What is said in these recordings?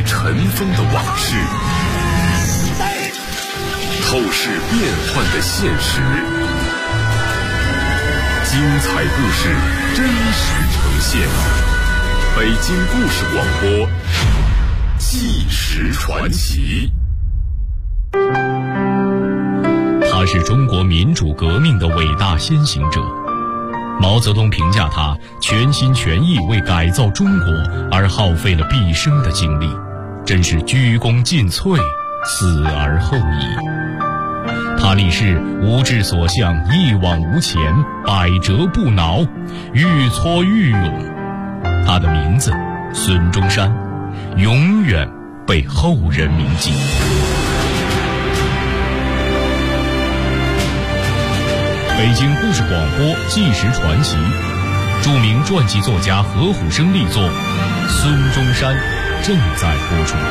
尘封的往事，透视变幻的现实，精彩故事真实呈现。北京故事广播，纪实传奇。 他是中国民主革命的伟大先行者。毛泽东评价他全心全意为改造中国而耗费了毕生的精力，真是鞠躬尽瘁，死而后已。他立誓无志所向，一往无前，百折不挠，愈挫愈勇。他的名字孙中山，永远被后人铭记。北京故事广播纪实传奇，著名传记作家何虎生力作《孙中山》正在播出。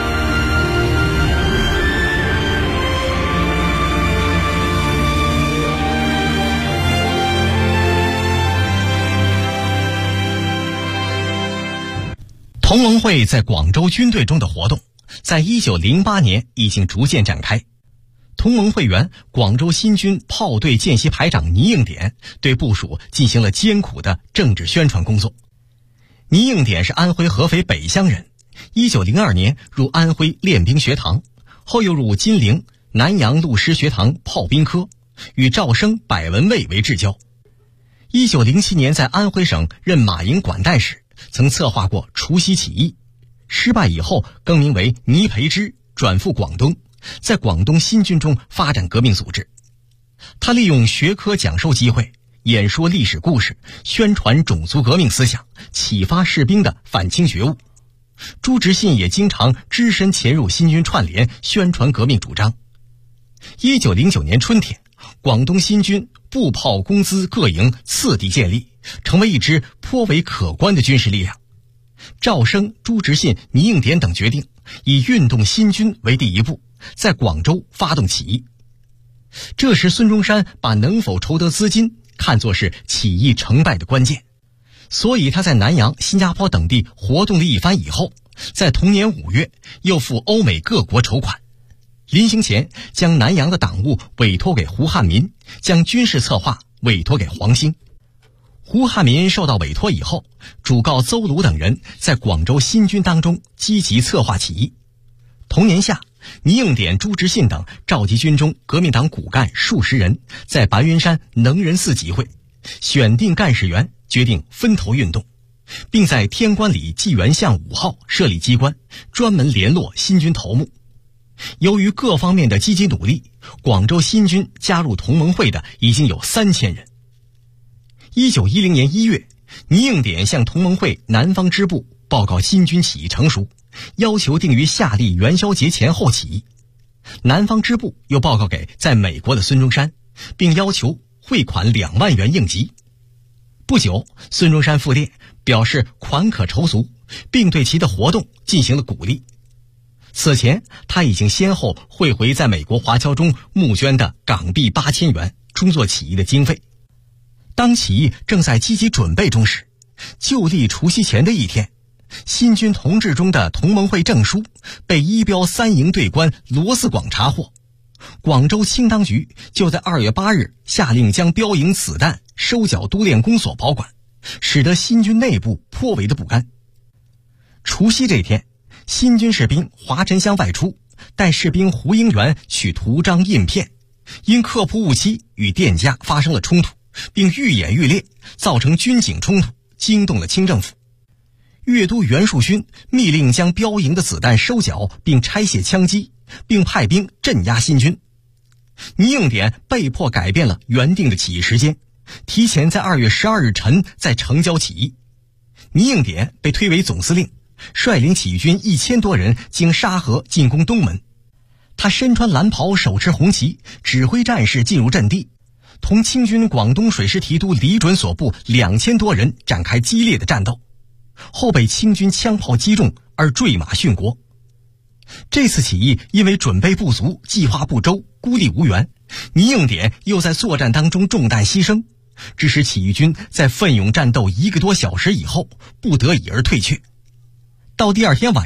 同盟会在广州军队中的活动，在1908年已经逐渐展开。同盟会员广州新军炮队见习排长倪应典对部属进行了艰苦的政治宣传工作。倪应典是安徽合肥北乡人，1902年入安徽练兵学堂，后又入金陵南洋陆师学堂炮兵科，与赵升、百文蔚为至交。1907年在安徽省任马营管带时，曾策划过除夕起义，失败以后更名为倪培之，转赴广东，在广东新军中发展革命组织。他利用学科讲授机会，演说历史故事，宣传种族革命思想，启发士兵的反清觉悟。朱执信也经常只身潜入新军串联，宣传革命主张。1909年春天，广东新军步炮工资各营次第建立，成为一支颇为可观的军事力量。赵升、朱执信、倪应典等决定以运动新军为第一步，在广州发动起义。这时孙中山把能否筹得资金看作是起义成败的关键，所以他在南洋、新加坡等地活动了一番以后，在同年5月又赴欧美各国筹款。临行前将南洋的党务委托给胡汉民，将军事策划委托给黄兴。胡汉民受到委托以后，主告邹鲁等人在广州新军当中积极策划起义。同年夏，倪应典、朱执信等召集军中革命党骨干数十人，在白云山能仁寺集会，选定干事员，决定分头运动，并在天官里纪元巷5号设立机关，专门联络新军头目。由于各方面的积极努力，广州新军加入同盟会的已经有3000人。1910年1月，倪应典向同盟会南方支部报告新军起义成熟，要求定于夏历元宵节前后起义。南方支部又报告给在美国的孙中山，并要求汇款2万元应急。不久，孙中山复电表示款可筹足，并对其的活动进行了鼓励。此前他已经先后汇回在美国华侨中募捐的港币8000元，充作起义的经费。当起义正在积极准备中时，旧历除夕前的一天，新军同志中的同盟会证书被一标3营队官罗思广查获。广州清当局就在2月8日下令将标营子弹收缴督练公所保管，使得新军内部颇为的不甘。除夕这天，新军士兵华晨香外出，带士兵胡英元去图章印片，因刻铺误期与店家发生了冲突，并愈演愈烈，造成军警冲突，惊动了清政府。粤都袁树勋密令将标营的子弹收缴，并拆卸枪机，并派兵镇压新军。倪应典被迫改变了原定的起义时间，提前在2月12日晨在城郊起义。倪应典被推为总司令，率领起义军1000多人经沙河进攻东门。他身穿蓝袍，手持红旗，指挥战士进入阵地，同清军广东水师提督李准所部2000多人展开激烈的战斗，后被清军枪炮击中而坠马殉国。这次起义因为准备不足，计划不周，孤立无援，倪应典又在作战当中中弹牺牲，致使起义军在奋勇战斗1个多小时以后不得已而退却。到第2天晚上，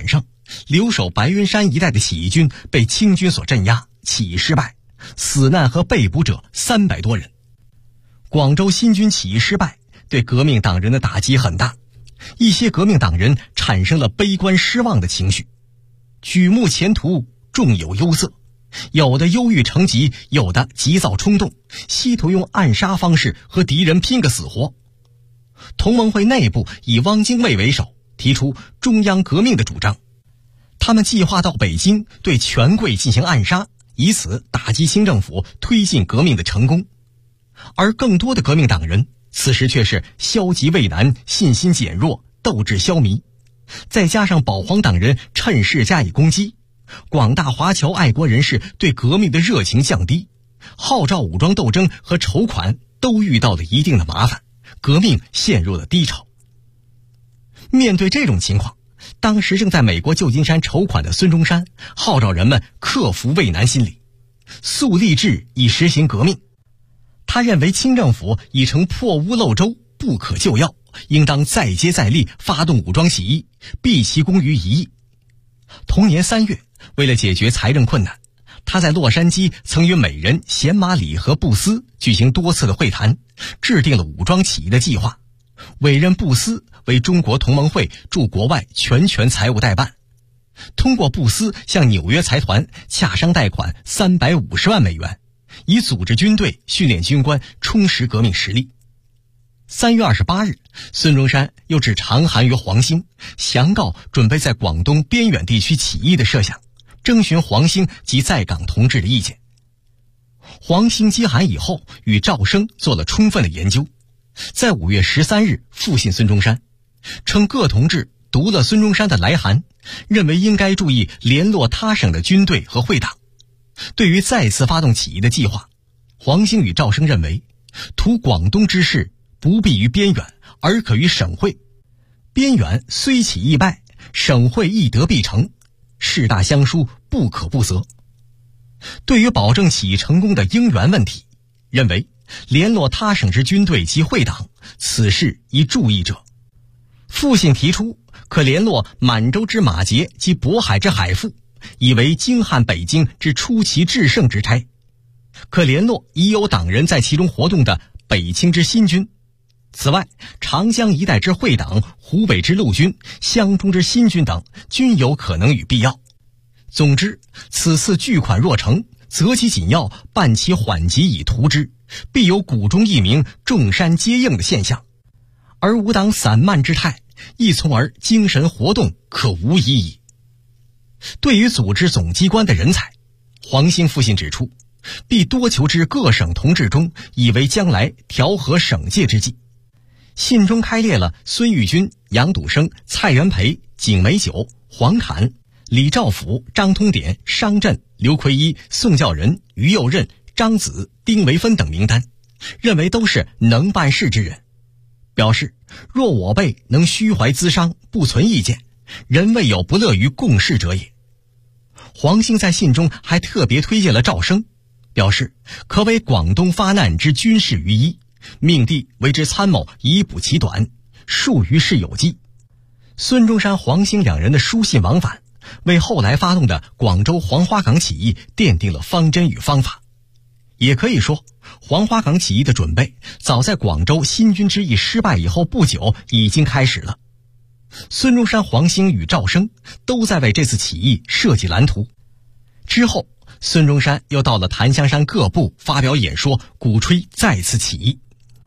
留守白云山一带的起义军被清军所镇压，起义失败，死难和被捕者300多人。广州新军起义失败，对革命党人的打击很大，一些革命党人产生了悲观失望的情绪，举目前途众有忧色，有的忧郁成疾，有的急躁冲动，企图用暗杀方式和敌人拼个死活。同盟会内部以汪精卫为首，提出中央革命的主张，他们计划到北京对权贵进行暗杀，以此打击清政府推进革命的成功。而更多的革命党人此时却是消极畏难，信心减弱，斗志消弭，再加上保皇党人趁势加以攻击，广大华侨爱国人士对革命的热情降低，号召武装斗争和筹款都遇到了一定的麻烦，革命陷入了低潮。面对这种情况，当时正在美国旧金山筹款的孙中山号召人们克服畏难心理，速立志以实行革命。他认为清政府已成破屋漏舟，不可救药，应当再接再厉，发动武装起义，毕其功于一役。同年3月，为了解决财政困难，他在洛杉矶曾与美人贤马里和布斯举行多次的会谈，制定了武装起义的计划，委任布斯为中国同盟会驻国外全权财务代办，通过布斯向纽约财团洽商贷款350万美元，以组织军队、训练军官，充实革命实力。3月28日，孙中山又致长函于黄兴，详告准备在广东边远地区起义的设想，征询黄兴及在港同志的意见。黄兴接函以后，与赵升做了充分的研究，在5月13日复信孙中山，称各同志读了孙中山的来函，认为应该注意联络他省的军队和会党。对于再次发动起义的计划，黄兴与赵升认为，图广东之势不必于边远，而可于省会。边远虽起易败，省会易得必成，势大相疏，不可不责。对于保证起义成功的应援问题，认为联络他省之军队及会党，此事宜注意者。复信提出，可联络满洲之马杰及渤海之海富，以为京汉北京之出奇制胜之差；可联络已有党人在其中活动的北清之新军。此外，长江一带之会党、湖北之陆军、湘中之新军等，均有可能与必要。总之，此次巨款若成，择其紧要，办其缓急以图之，必有鼓中一鸣，众山皆应的现象。而吾党散漫之态，亦从而精神活动可无疑矣。对于组织总机关的人才，黄兴复信指出，必多求之各省同志中，以为将来调和省界之计。信中开列了孙玉军、杨笃生、蔡元培、景美九、黄侃、李兆甫、张通典、商震、刘奎一、宋教仁、于右任、张子、丁维芬等名单，认为都是能办事之人，表示若我辈能虚怀咨商，不存意见，人未有不乐于共事者也。黄兴在信中还特别推荐了赵升，表示可为广东发难之军事于一，命帝为之参谋，以补其短，数于事有记。孙中山、黄兴两人的书信往返，为后来发动的广州黄花岗起义奠定了方针与方法。也可以说，黄花岗起义的准备早在广州新军之役失败以后不久已经开始了。孙中山、黄兴与赵升都在为这次起义设计蓝图。之后，孙中山又到了檀香山各部发表演说，鼓吹再次起义。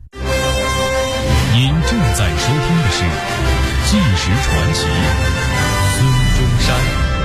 您正在收听的是《纪实传奇》，孙中山。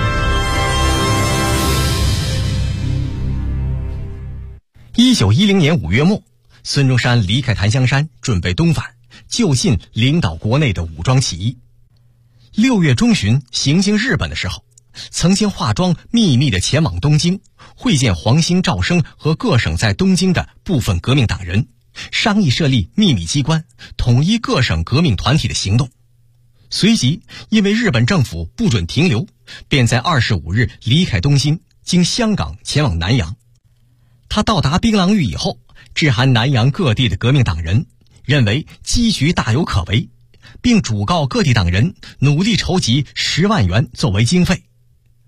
1910年5月末，孙中山离开檀香山，准备东返，就近领导国内的武装起义。6月中旬行经日本的时候，曾经化妆秘密地前往东京，会见黄兴、赵升和各省在东京的部分革命党人，商议设立秘密机关，统一各省革命团体的行动。随即因为日本政府不准停留，便在25日离开东京，经香港前往南洋。他到达槟榔屿以后，致函南洋各地的革命党人，认为机局大有可为，并嘱告各地党人努力筹集10万元作为经费，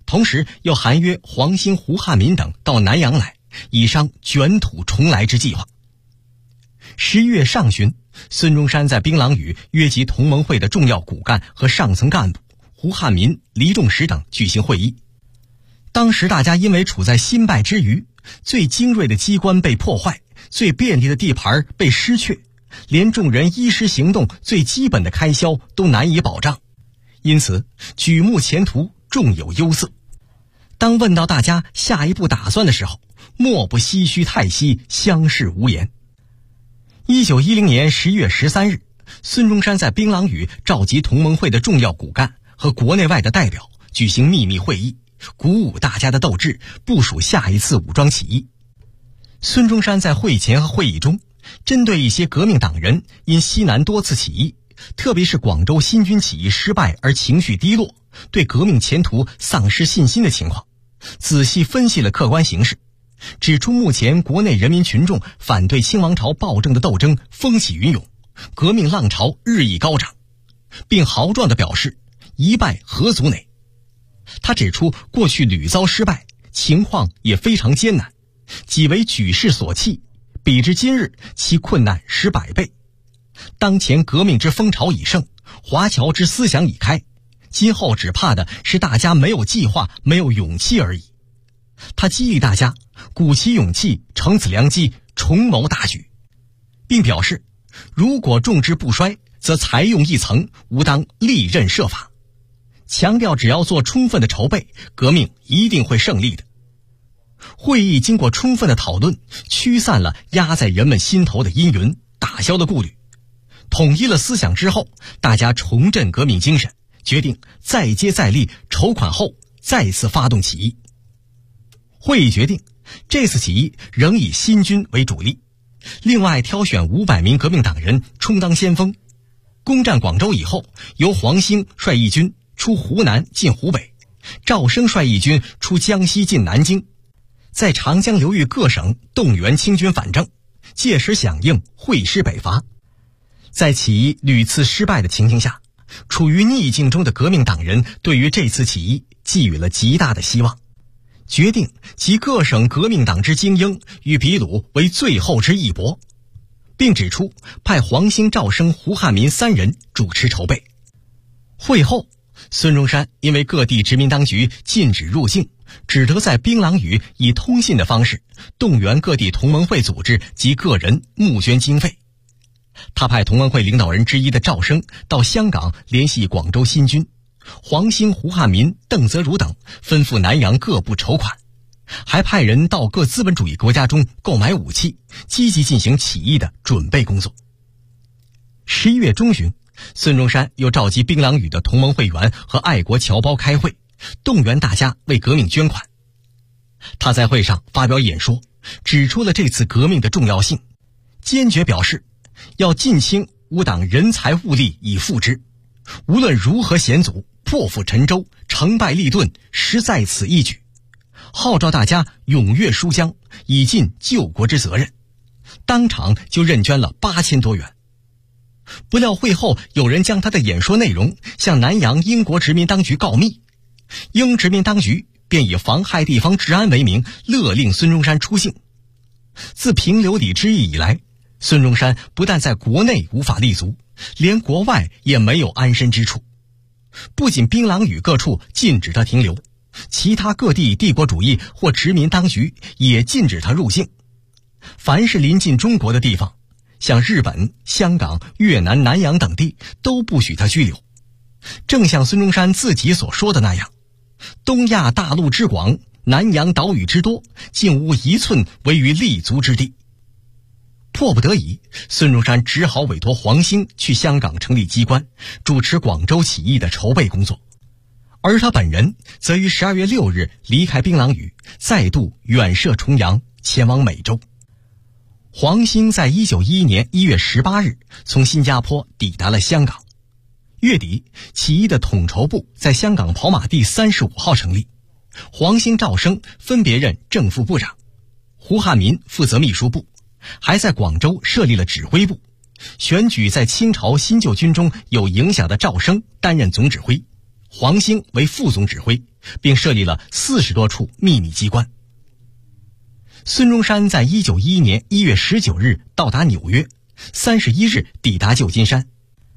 同时又函约黄兴、胡汉民等到南阳来，以商卷土重来之计划。11月上旬，孙中山在槟榔屿约集同盟会的重要骨干和上层干部胡汉民、黎仲实等举行会议。当时大家因为处在新败之余，最精锐的机关被破坏，最便利的地盘被失去，连众人衣食行动最基本的开销都难以保障，因此举目前途众有忧色。当问到大家下一步打算的时候，莫不唏嘘叹息，相视无言。1910年11月13日，孙中山在槟榔屿召集同盟会的重要骨干和国内外的代表，举行秘密会议，鼓舞大家的斗志，部署下一次武装起义。孙中山在会前和会议中，针对一些革命党人因西南多次起义，特别是广州新军起义失败而情绪低落，对革命前途丧失信心的情况，仔细分析了客观形势，指出目前国内人民群众反对清王朝暴政的斗争风起云涌，革命浪潮日益高涨，并豪壮地表示一败何足馁。他指出过去屡遭失败，情况也非常艰难，己为举世所弃，比之今日其困难10百倍。当前革命之风潮已盛，华侨之思想已开，今后只怕的是大家没有计划，没有勇气而已。他激励大家鼓起勇气，乘此良机，重谋大举，并表示如果众志不衰，则才用一层，吾当利刃设法，强调只要做充分的筹备，革命一定会胜利的。会议经过充分的讨论，驱散了压在人们心头的阴云，打消了顾虑，统一了思想之后，大家重振革命精神，决定再接再厉，筹款后再次发动起义。会议决定这次起义仍以新军为主力，另外挑选500名革命党人充当先锋。攻占广州以后，由黄兴率义军出湖南进湖北，赵升率义军出江西进南京，在长江流域各省动员清军反正，届时响应会师北伐。在起义屡次失败的情形下，处于逆境中的革命党人对于这次起义寄予了极大的希望，决定集各省革命党之精英与秘鲁为最后之一搏，并指出派黄兴、赵升、胡汉民3人主持筹备。会后，孙中山因为各地殖民当局禁止入境，只得在槟榔屿以通信的方式动员各地同盟会组织及个人募捐经费。他派同盟会领导人之一的赵升到香港联系广州新军，黄兴、胡汉民、邓泽如等吩咐南洋各部筹款，还派人到各资本主义国家中购买武器，积极进行起义的准备工作。11月中旬，孙中山又召集槟榔屿的同盟会员和爱国侨胞开会，动员大家为革命捐款。他在会上发表演说，指出了这次革命的重要性，坚决表示要尽倾吾党人才物力以赴之，无论如何险阻，破釜沉舟，成败立顿，实在此一举，号召大家踊跃书浆，以尽救国之责任。当场就认捐了8000多元。不料会后有人将他的演说内容向南洋英国殖民当局告密，英殖民当局便以妨害地方治安为名，勒令孙中山出境。自平流里之役以来，孙中山不但在国内无法立足，连国外也没有安身之处。不仅槟榔屿各处禁止他停留，其他各地帝国主义或殖民当局也禁止他入境。凡是临近中国的地方，像日本、香港、越南、南洋等地都不许他居留。正像孙中山自己所说的那样，东亚大陆之广，南洋岛屿之多，竟无一寸为于立足之地。迫不得已，孙中山只好委托黄兴去香港成立机关，主持广州起义的筹备工作，而他本人则于12月6日离开槟榔屿，再度远涉重洋，前往美洲。黄兴在1911年1月18日从新加坡抵达了香港。月底，起义的统筹部在香港跑马地35号成立，黄兴、赵升分别任正副部长，胡汉民负责秘书部，还在广州设立了指挥部，选举在清朝新旧军中有影响的赵升担任总指挥，黄兴为副总指挥， 并设立了40多处秘密机关。孙中山在1911年1月19日到达纽约，31日抵达旧金山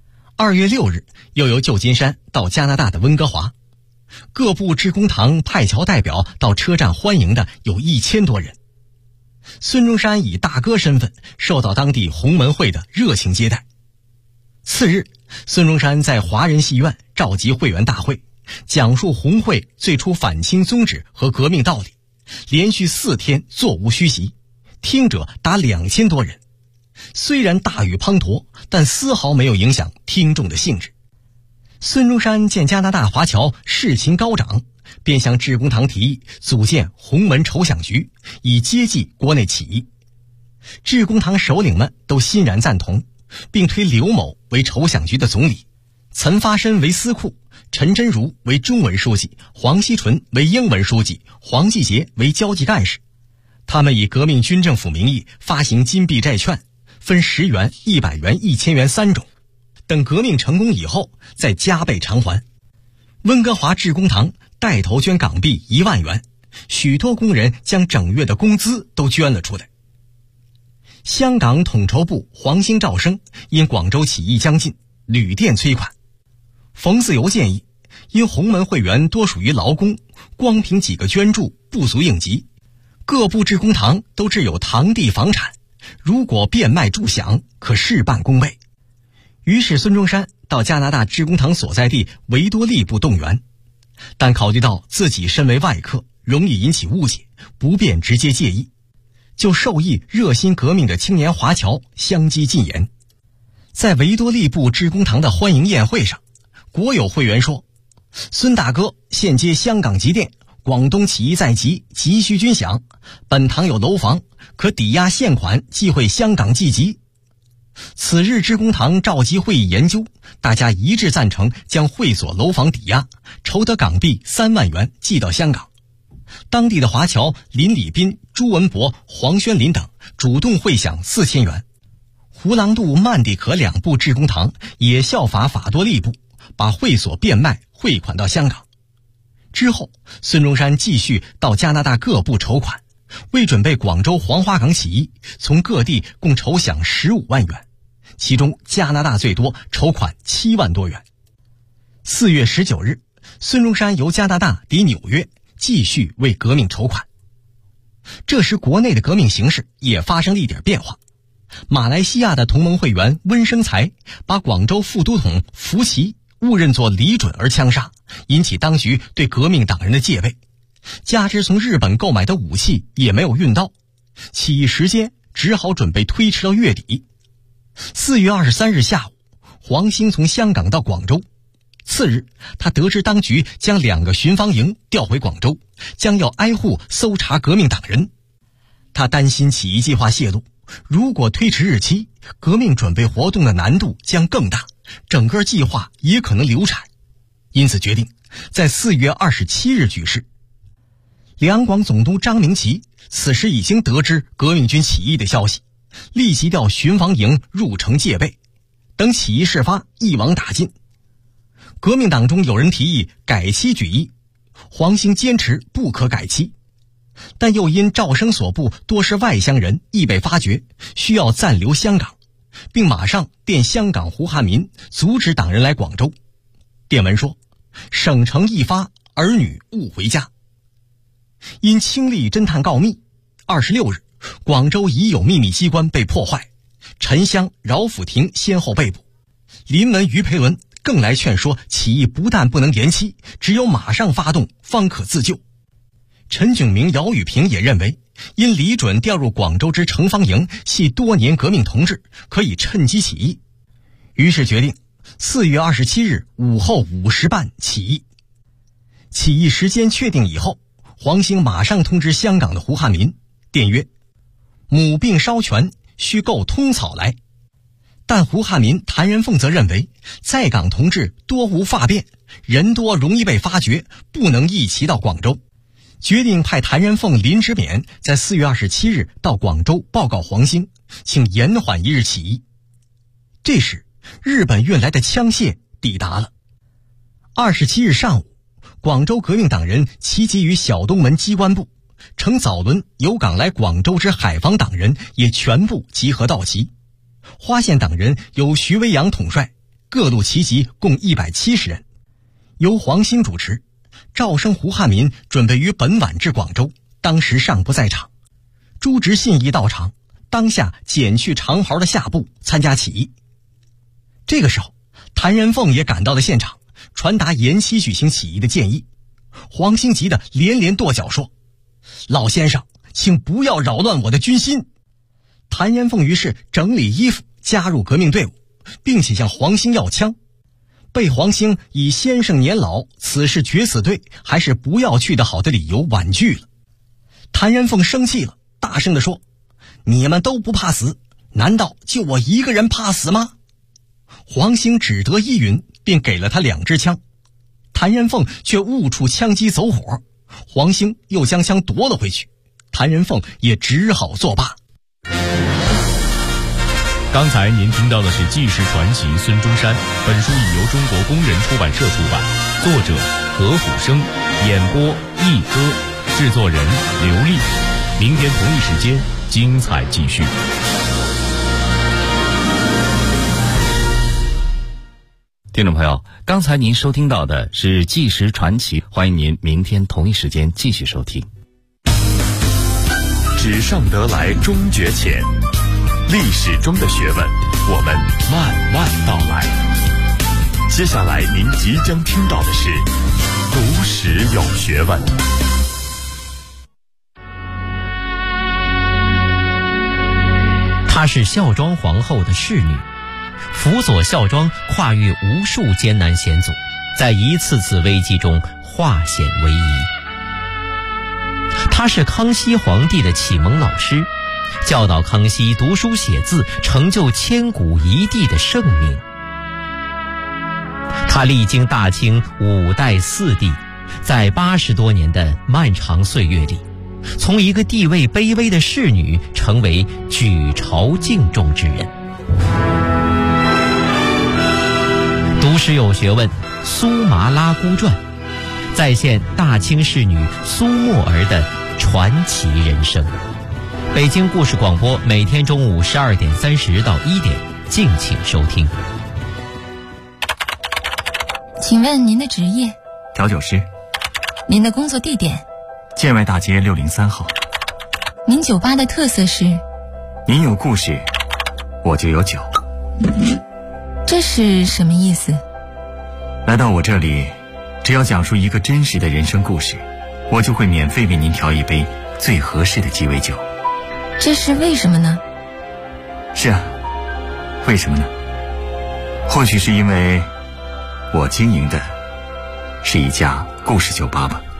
，2月6日又由旧金山到加拿大的温哥华。各部致公堂派侨代表到车站欢迎的有1000多人。孙中山以大哥身份受到当地洪门会的热情接待。次日，孙中山在华人戏院召集会员大会，讲述红会最初反清宗旨和革命道理，连续4天座无虚席，听者达2000多人。虽然大雨滂沱，但丝毫没有影响听众的兴致。孙中山见加拿大华侨士情高涨，便向致公堂提议组建洪门筹饷局，以接济国内起义。致公堂首领们都欣然赞同，并推刘某为筹饷局的总理，岑发申为司库，陈真如为中文书记，黄锡纯为英文书记，黄继杰为交际干事。他们以革命军政府名义发行金币债券，分10元、100元、1000元3种，等革命成功以后再加倍偿还。温哥华致公堂带头捐港币1万元，许多工人将整月的工资都捐了出来。香港统筹部黄兴、赵生因广州起义将近，旅店催款。冯自由建议，因洪门会员多属于劳工，光凭几个捐助不足应急，各部致公堂都置有堂地房产，如果变卖助饷，可事半功倍。于是孙中山到加拿大致公堂所在地维多利部动员，但考虑到自己身为外客，容易引起误解，不便直接介意，就授意热心革命的青年华侨相机进言。在维多利部致公堂的欢迎宴会上，国有会员说，孙大哥现接香港急电，广东起义在即，急需军饷，本堂有楼房，可抵押现款寄回香港济急。此日致公堂召集会议研究，大家一致赞成将会所楼房抵押，筹得港币3万元寄到香港。当地的华侨林礼斌、朱文博、黄宣林等主动汇饷4000元。胡郎渡、曼地可2部致公堂也效法法多利部，把会所变卖汇款到香港。之后，孙中山继续到加拿大各部筹款，为准备广州黄花岗起义，从各地共筹饷15万元，其中加拿大最多，筹款7万多元。4月19日，孙中山由加拿大抵纽约，继续为革命筹款。这时国内的革命形势也发生了一点变化。马来西亚的同盟会员温生财把广州副都统福奇误认作李准而枪杀，引起当局对革命党人的戒备。加之从日本购买的武器也没有运到，起义时间只好准备推迟到月底。4月23日下午，黄兴从香港到广州。次日，他得知当局将2个巡防营调回广州，将要挨户搜查革命党人。他担心起义计划泄露，如果推迟日期，革命准备活动的难度将更大，整个计划也可能流产，因此决定在4月27日举事。两广总督张明奇此时已经得知革命军起义的消息，立即调巡防营入城戒备，等起义事发一网打尽。革命党中有人提议改期举义，黄兴坚持不可改期，但又因赵生所部多是外乡人，易被发觉，需要暂留香港，并马上电香港胡汉民阻止党人来广州。电文说，省城一发，儿女勿回家。因清吏侦探告密，26日广州已有秘密机关被破坏，陈香、饶辅廷先后被捕，林文、于培伦更来劝说起义不但不能延期，只有马上发动方可自救。陈炯明、姚宇平也认为，因李准调入广州之城防营系多年革命同志，可以趁机起义，于是决定4月27日午后5时半起义。起义时间确定以后，黄兴马上通知香港的胡汉民，电曰：母病稍痊，须购通草来。但胡汉民、谭仁凤则认为，在港同志多无发变，人多容易被发觉，不能一齐到广州，决定派谭仁凤、林之勉在4月27日到广州报告黄兴，请延缓1日起义。这时日本运来的枪械抵达了。27日上午， 广州革命党人齐集于小东门机关部，乘早轮由港来广州之海防党人也全部集合到齐。花县党人由徐维阳统帅，各路齐集共170人，由黄兴主持。赵生、胡汉民准备于本晚至广州，当时尚不在场。朱执信亦到场，当下剪去长袍的下部参加起义。这个时候，谭仁凤也赶到了现场，传达延期举行起义的建议。黄兴急得连连跺脚说：“老先生，请不要扰乱我的军心。”谭仁凤于是整理衣服，加入革命队伍，并且向黄兴要枪，被黄兴以先生年老，此事决死队，还是不要去的好的理由婉拒了。谭仁凤生气了，大声地说：“你们都不怕死，难道就我一个人怕死吗？”黄兴只得一允，便给了他2支枪。谭仁凤却误触枪机走火，黄兴又将枪夺了回去，谭仁凤也只好作罢。 刚才您听到的是纪实传奇孙中山，本书已由中国工人出版社出版，作者何虎生，演播一歌，制作人刘丽。明天同一时间精彩继续。 听众朋友，刚才您收听到的是纪实传奇，欢迎您明天同一时间继续收听。 纸上得来终觉浅，历史中的学问，我们慢慢道来。接下来您即将听到的是读史有学问。 她是孝庄皇后的侍女，辅佐孝庄跨越无数艰难险阻，在一次次危机中化险为夷。她是康熙皇帝的启蒙老师，教导康熙读书写字，成就千古一帝的盛名。她历经大清5代4帝，在80多年的漫长岁月里，从一个地位卑微的侍女成为举朝敬重之人。读史有学问，苏麻拉姑传再现大清侍女苏沫儿的传奇人生。北京故事广播每天中午12点30到1点，敬请收听。 请问您的职业？ 调酒师。 您的工作地点？ 建外大街603号。 您酒吧的特色是？ 您有故事，我就有酒。 这是什么意思？ 来到我这里，只要讲述一个真实的人生故事，我就会免费为您调一杯最合适的鸡尾酒。 这是为什么呢？ 是啊，为什么呢？或许是因为我经营的是一家故事酒吧吧。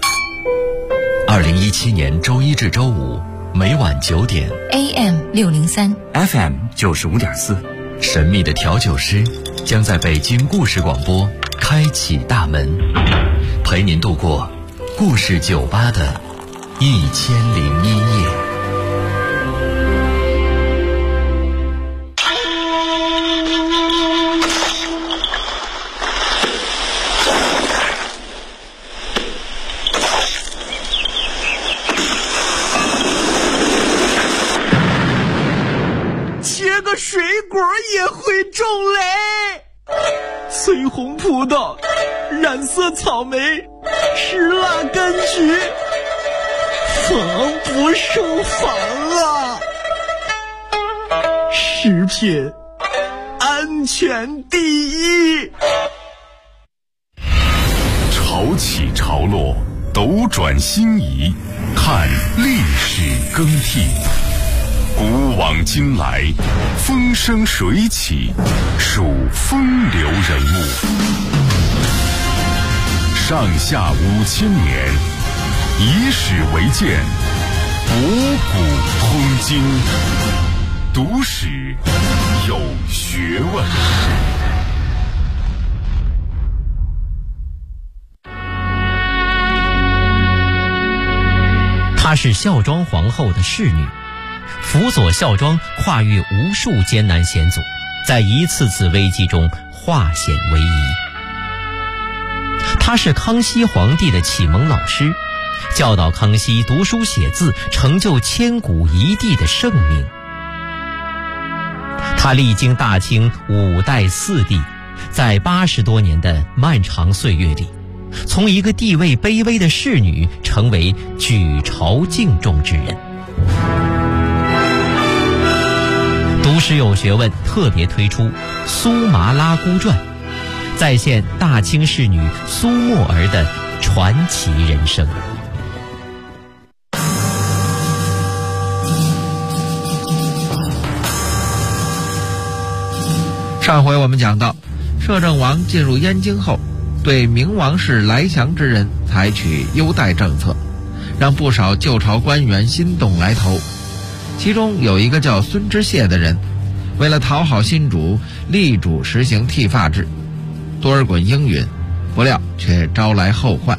2017年周一至周五每晚9点 AM 603 FM 95.4， 神秘的调酒师将在北京故事广播开启大门，陪您度过故事酒吧的1001夜。 水果也会种雷，翠红葡萄，染色草莓，石蜡柑橘，防不胜防啊！食品安全第一。 潮起潮落，斗转星移，看历史更替。古往今来，风生水起，数风流人物。上下5000年，以史为鉴，博古通今。读史有学问。 她是孝庄皇后的侍女，辅佐孝庄跨越无数艰难险阻，在一次次危机中化险为夷。 他是康熙皇帝的启蒙老师，教导康熙读书写字，成就千古一帝的盛名。他历经大清5代4帝，在80多年的漫长岁月里，从一个地位卑微的侍女成为举朝敬重之人。读史有学问特别推出《苏麻拉姑传》，再现大清侍女苏沫儿的传奇人生。 上回我们讲到，摄政王进入燕京后，对明王室来降之人采取优待政策，让不少旧朝官员心动来投。其中有一个叫孙知谢的人，为了讨好新主，力主实行剃发制。多尔衮应允，不料却招来后患。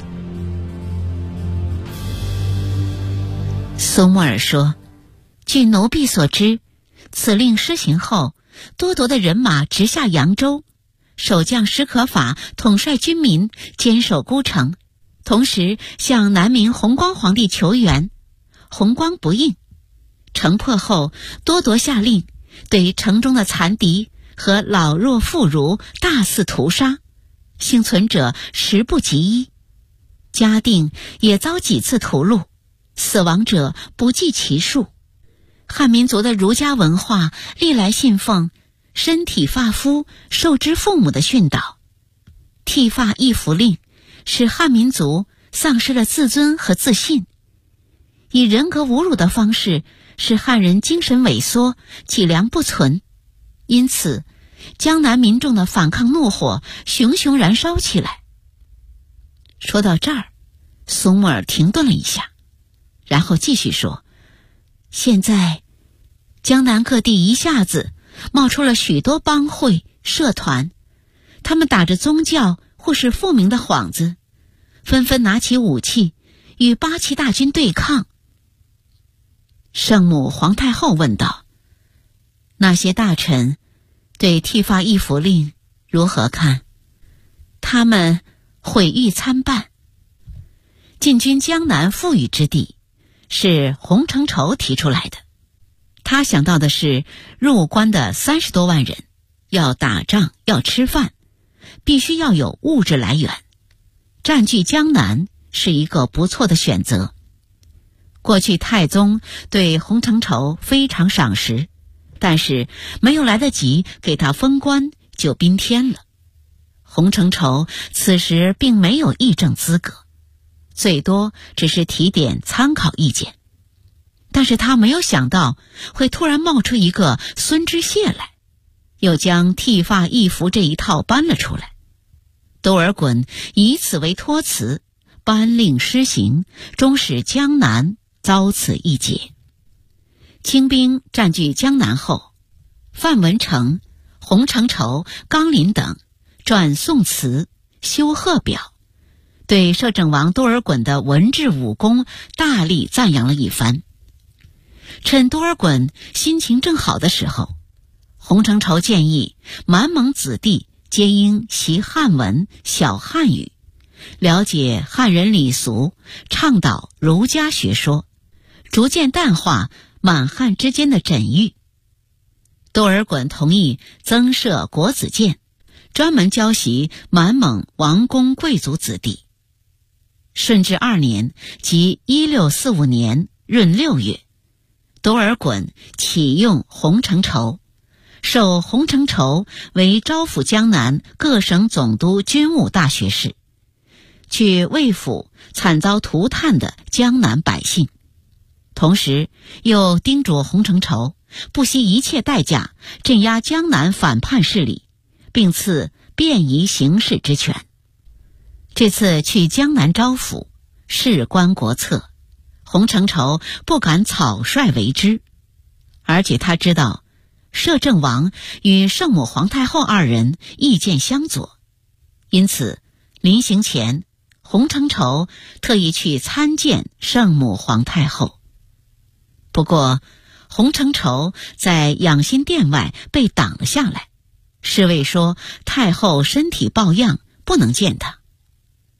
苏沫儿说，据奴婢所知，此令施行后，多铎的人马直下扬州，守将史可法统帅军民坚守孤城，同时向南明弘光皇帝求援，弘光不应。城破后，多铎下令对城中的残敌和老弱妇孺大肆屠杀，幸存者10不及1，嘉定也遭几次屠戮，死亡者不计其数。汉民族的儒家文化历来信奉身体发肤受之父母的训导，剃发易服令使汉民族丧失了自尊和自信，以人格侮辱的方式使汉人精神萎缩，脊梁不存。因此江南民众的反抗怒火熊熊燃烧起来。说到这儿，苏沫儿停顿了一下，然后继续说，现在江南各地一下子冒出了许多帮会社团，他们打着宗教或是复明的幌子，纷纷拿起武器与八旗大军对抗。圣母皇太后问道，那些大臣对剃发易服令如何看？他们毁誉参半。进军江南富裕之地是洪承畴提出来的，他想到的是入关的30多万人，要打仗要吃饭，必须要有物质来源，占据江南是一个不错的选择。过去太宗对洪承畴非常赏识，但是没有来得及给他封官就宾天了。洪承畴此时并没有议政资格，最多只是提点参考意见，但是他没有想到会突然冒出一个孙知谢来，又将剃发易服这一套搬了出来。多尔衮以此为托词，颁令施行，终使江南遭此一劫。清兵占据江南后，范文成、洪承畴、纲林等撰宋词、修贺表，对摄政王多尔衮的文治武功大力赞扬了一番。趁多尔衮心情正好的时候，洪承畴建议满蒙子弟皆应习汉文、晓汉语，了解汉人礼俗，倡导儒家学说，逐渐淡化满汉之间的枕域。多尔衮同意增设国子监，专门教习满蒙王公贵族子弟。顺治2年，即1645年闰6月，多尔衮启用洪承畴，授洪承畴为招抚江南各省总督军务大学士，去慰抚惨遭涂炭的江南百姓。同时又叮嘱洪承畴不惜一切代价镇压江南反叛势力，并赐便宜行事之权。这次去江南招抚，事关国策，洪承畴不敢草率为之，而且他知道摄政王与圣母皇太后2人意见相左，因此临行前，洪承畴特意去参见圣母皇太后。不过洪承畴在养心殿外被挡了下来，侍卫说太后身体抱恙，不能见他。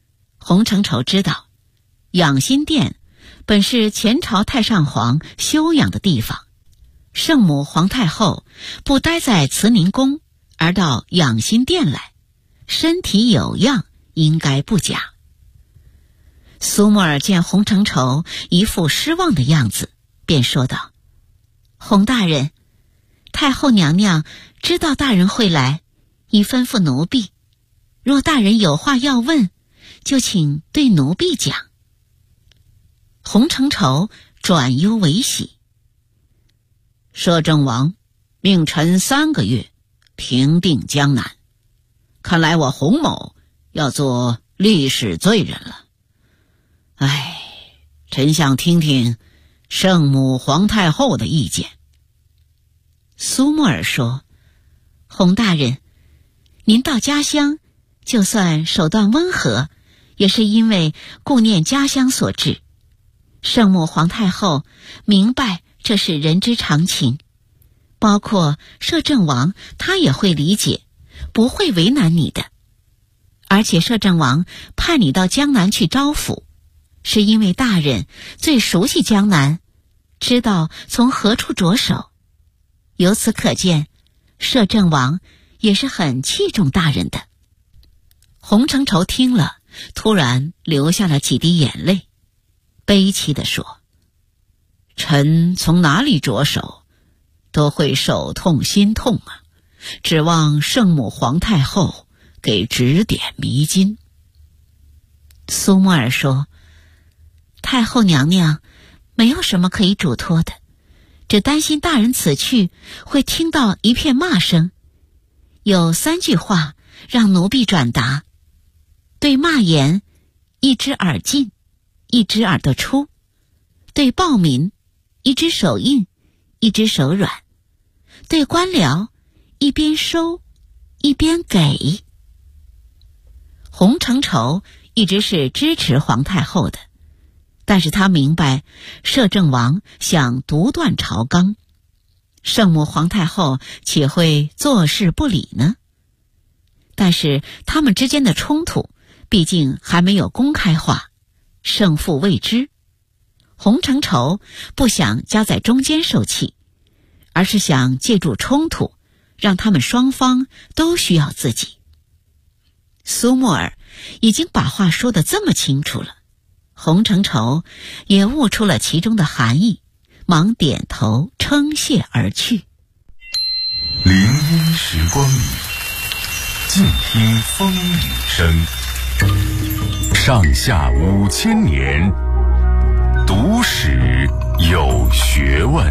洪承畴知道，养心殿本是前朝太上皇休养的地方，圣母皇太后不待在慈宁宫，而到养心殿来，身体有恙，应该不假。苏沫儿见洪承畴一副失望的样子，便说道：洪大人，太后娘娘知道大人会来，已吩咐奴婢，若大人有话要问，就请对奴婢讲。洪承畴转忧为喜。摄政王命臣3个月平定江南，看来我洪某要做历史罪人了。唉，臣想听听圣母皇太后的意见。苏沫儿说：洪大人，您到家乡就算手段温和，也是因为顾念家乡所致。圣母皇太后明白这是人之常情，包括摄政王他也会理解，不会为难你的。而且摄政王派你到江南去招抚，是因为大人最熟悉江南，知道从何处着手。由此可见，摄政王也是很器重大人的。洪承畴听了，突然流下了几滴眼泪，悲戚地说：臣从哪里着手，都会手痛心痛啊，指望圣母皇太后给指点迷津。苏沫儿说：太后娘娘没有什么可以嘱托的，只担心大人此去会听到一片骂声。有3句话让奴婢转达：对骂言，一只耳进，一只耳朵出；对暴民，一只手硬，一只手软；对官僚，一边收，一边给。洪承畴一直是支持皇太后的，但是他明白摄政王想独断朝纲，圣母皇太后岂会坐视不理呢？但是他们之间的冲突毕竟还没有公开化，胜负未知。洪承畴不想夹在中间受气，而是想借助冲突，让他们双方都需要自己。苏沫儿已经把话说得这么清楚了，洪承畴也悟出了其中的含义，忙点头称谢而去。 林荫时光里，静听风雨声。上下5000年，读史有学问。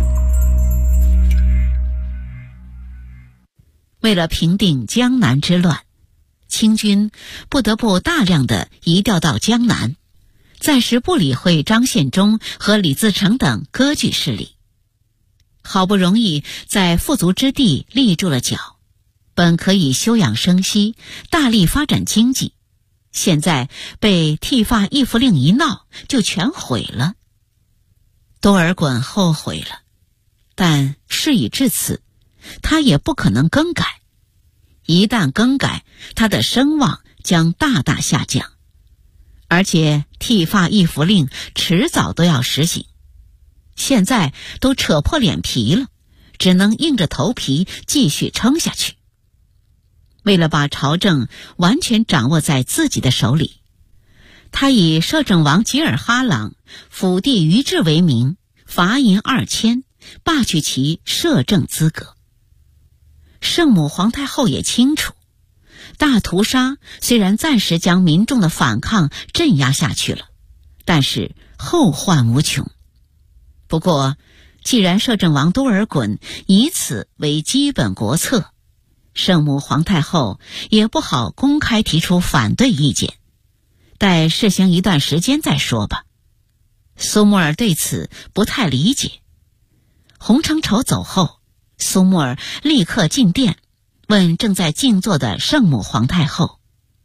为了平定江南之乱，清军不得不大量的移调到江南，暂时不理会张献忠和李自成等割据势力。好不容易在富足之地立住了脚，本可以休养生息，大力发展经济，现在被剃发易服令一闹，就全毁了。多尔衮后悔了，但事已至此，他也不可能更改。一旦更改，他的声望将大大下降，而且剃发易服令迟早都要实行，现在都扯破脸皮了，只能硬着头皮继续撑下去。为了把朝政完全掌握在自己的手里，他以摄政王吉尔哈朗辅帝于志为名，罚银2000，罢去其摄政资格。圣母皇太后也清楚，大屠杀虽然暂时将民众的反抗镇压下去了，但是后患无穷。不过既然摄政王多尔衮以此为基本国策，圣母皇太后也不好公开提出反对意见，待试行一段时间再说吧。苏沫儿对此不太理解。洪承畴走后，苏沫儿立刻进殿，问正在静坐的圣母皇太后：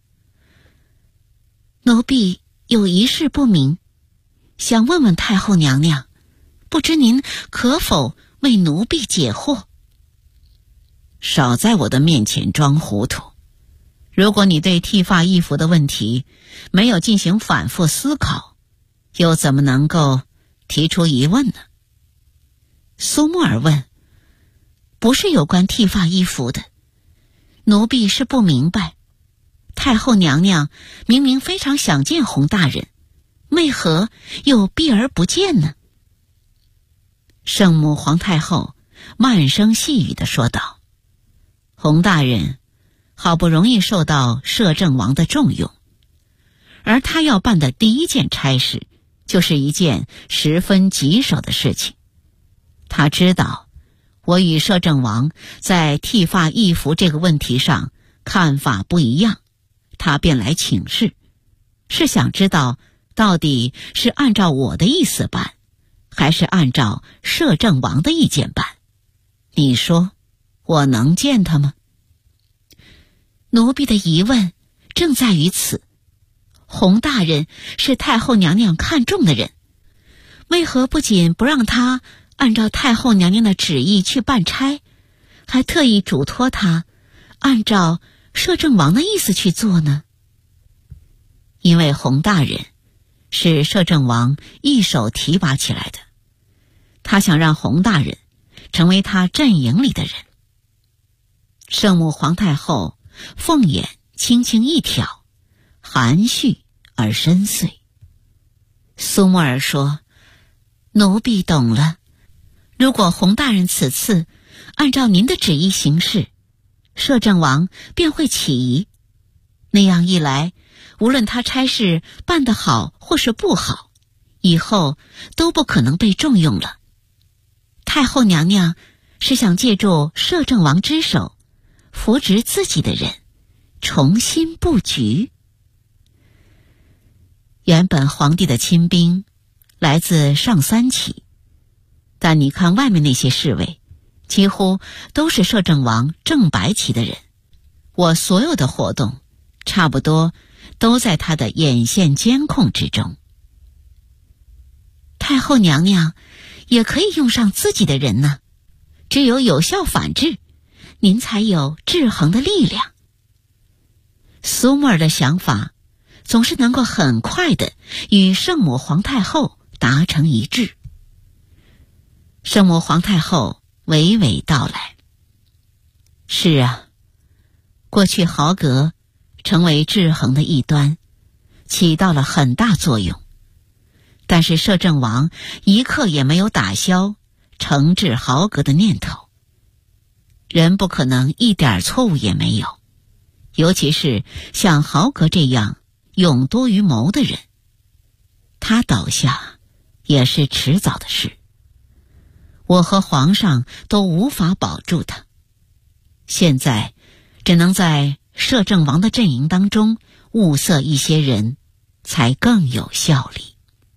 奴婢有一事不明，想问问太后娘娘，不知您可否为奴婢解惑？少在我的面前装糊涂， 如果你对剃发易服的问题没有进行反复思考，又怎么能够提出疑问呢？苏沫儿问。不是有关剃发易服的，奴婢是不明白，太后娘娘明明非常想见洪大人，为何又避而不见呢？圣母皇太后慢声细语地说道，洪大人好不容易受到摄政王的重用，而他要办的第一件差事就是一件十分棘手的事情。他知道我与摄政王在剃发易服这个问题上看法不一样，他便来请示，是想知道到底是按照我的意思办，还是按照摄政王的意见办。你说我能见他吗？奴婢的疑问正在于此，洪大人是太后娘娘看重的人，为何不仅不让他按照太后娘娘的旨意去办差，还特意嘱托他按照摄政王的意思去做呢？因为洪大人是摄政王一手提拔起来的，他想让洪大人成为他阵营里的人。圣母皇太后凤眼轻轻一挑，含蓄而深邃。苏沫儿说，奴婢懂了，如果洪大人此次按照您的旨意行事，摄政王便会起疑，那样一来，无论他差事办得好或是不好，以后都不可能被重用了。太后娘娘是想借助摄政王之手扶植自己的人，重新布局。原本皇帝的亲兵来自上三旗，但你看外面那些侍卫，几乎都是摄政王正白旗的人，我所有的活动差不多都在他的眼线监控之中。太后娘娘也可以用上自己的人呢，只有有效反制，您才有制衡的力量。苏沫儿的想法总是能够很快地与圣母皇太后达成一致。圣母皇太后娓娓道来，是啊，过去豪格成为制衡的一端，起到了很大作用，但是摄政王一刻也没有打消惩治豪格的念头。人不可能一点错误也没有，尤其是像豪格这样勇多于谋的人，他倒下也是迟早的事。我和皇上都无法保住他，现在只能在摄政王的阵营当中物色一些人，才更有效力。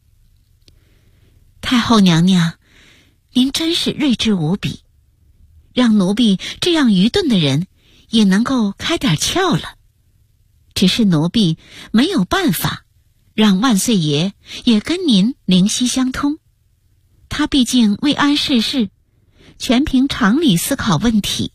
太后娘娘，您真是睿智无比，让奴婢这样愚钝的人也能够开点窍了。只是奴婢没有办法让万岁爷也跟您灵犀相通，他毕竟未谙世事，全凭常理思考问题。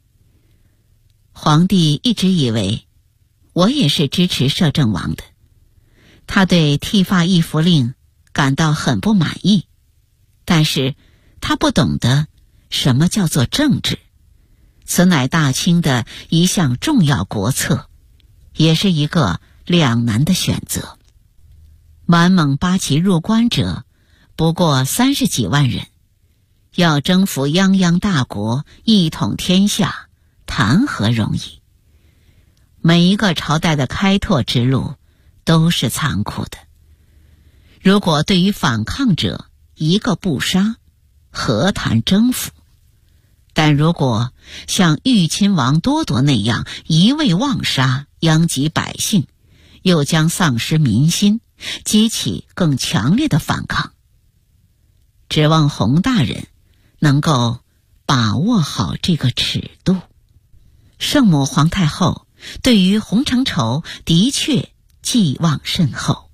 皇帝一直以为我也是支持摄政王的，他对剃发易服令感到很不满意，但是他不懂得什么叫做政治，此乃大清的一项重要国策，也是一个两难的选择。满蒙八旗入关者不过30几万人，要征服泱泱大国，一统天下，谈何容易？每一个朝代的开拓之路都是残酷的，如果对于反抗者一个不杀，何谈征服？但如果像豫亲王多铎那样一味妄杀，殃及百姓，又将丧失民心，激起更强烈的反抗。指望洪大人能够把握好这个尺度。圣母皇太后对于洪承畴的确寄望甚厚。